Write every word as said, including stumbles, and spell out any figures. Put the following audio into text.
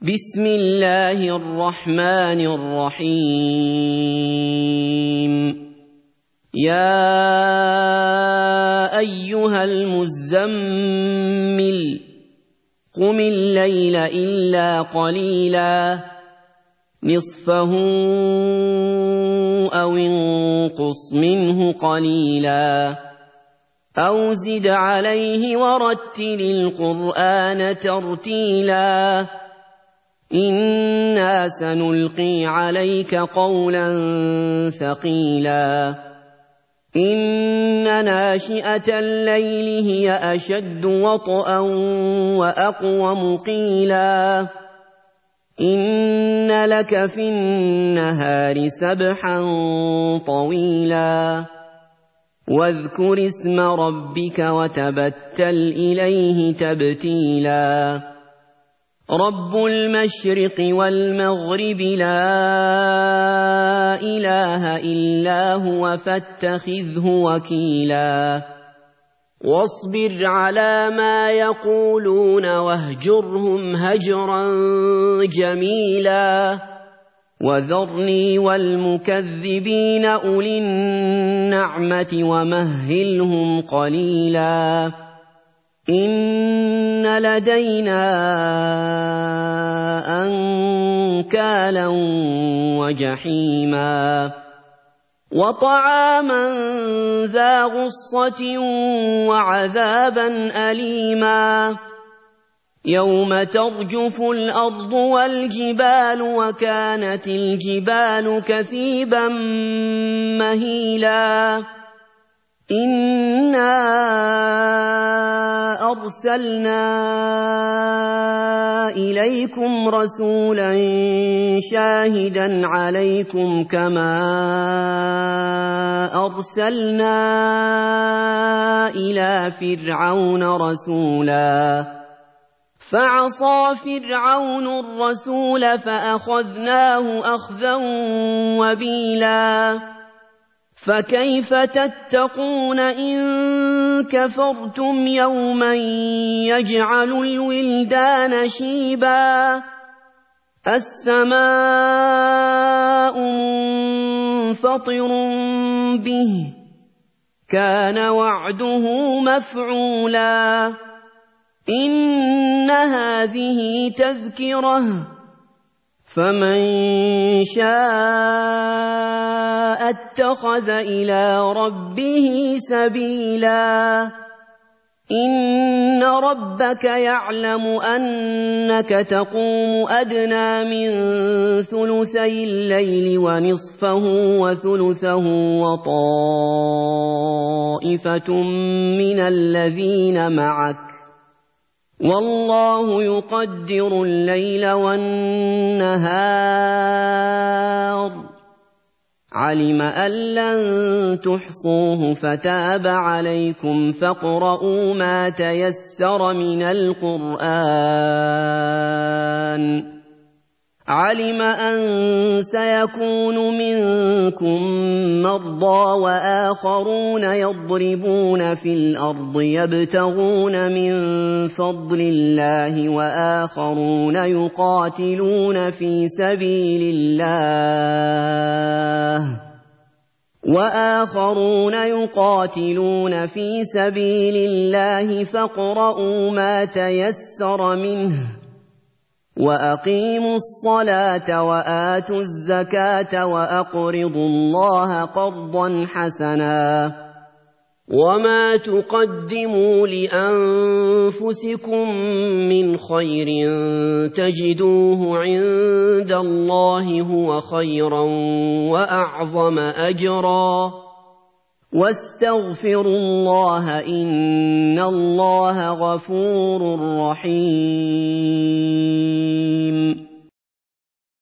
بسم الله الرحمن الرحيم يا أيها المزمل قم الليل إلا قليلا نصفه أو انقص منه قليلا أو زد عليه ورتل القرآن ترتيلا إنا سنلقي عليك قولا ثقيلا إن ناشئة الليل هي أشد وطئا وأقوم قيلا إن لك في النهار سبحا طويلا واذكر اسم ربك وتبتل إليه تبتيلا رب المشرق والمغرب لا إله إلا هو فاتخذه وكيلا واصبر على ما يقولون واهجرهم هجرا جميلا وذرني والمكذبين أولي النعمة ومهلهم قليلا إن لدينا أنكالا وجحيما وطعاما ذا غصة وعذابا أليما يوم ترجف الأرض والجبال وكانت الجبال كثيبا مهيلا إنا أرسلنا إليكم رسولا شاهدا عليكم كما أرسلنا إلى فرعون رسولا فعصى فرعون الرسول فأخذناه أخذا وبيلا فكيف تتقون إن كفرتم يوما يجعل الولدان شيبا السماء منفطر به كان وعده مفعولا إن هذه تذكرة فمن شاء اتخذ إلى ربه سبيلا إن ربك يعلم أنك تقوم أدنى من ثلثي الليل ونصفه وثلثه وطائفة من الذين معك والله يقدر الليل والنهار علم أن لن تحصوه فتاب عليكم فاقرؤوا ما تيسر من القرآن علم أن سيكون منكم مرضى وآخرون يضربون في الأرض يبتغون من فضل الله وآخرون يقاتلون في سبيل الله وآخرون يقاتلون في سبيل الله فاقرؤوا ما تيسر منه وأقيموا الصلاة وآتوا الزكاة وأقرضوا الله قرضا حسنا وما تقدموا لأنفسكم من خير تجدوه عند الله هو خيرا وأعظم أجرا واستغفروا الله إن الله غفور رحيم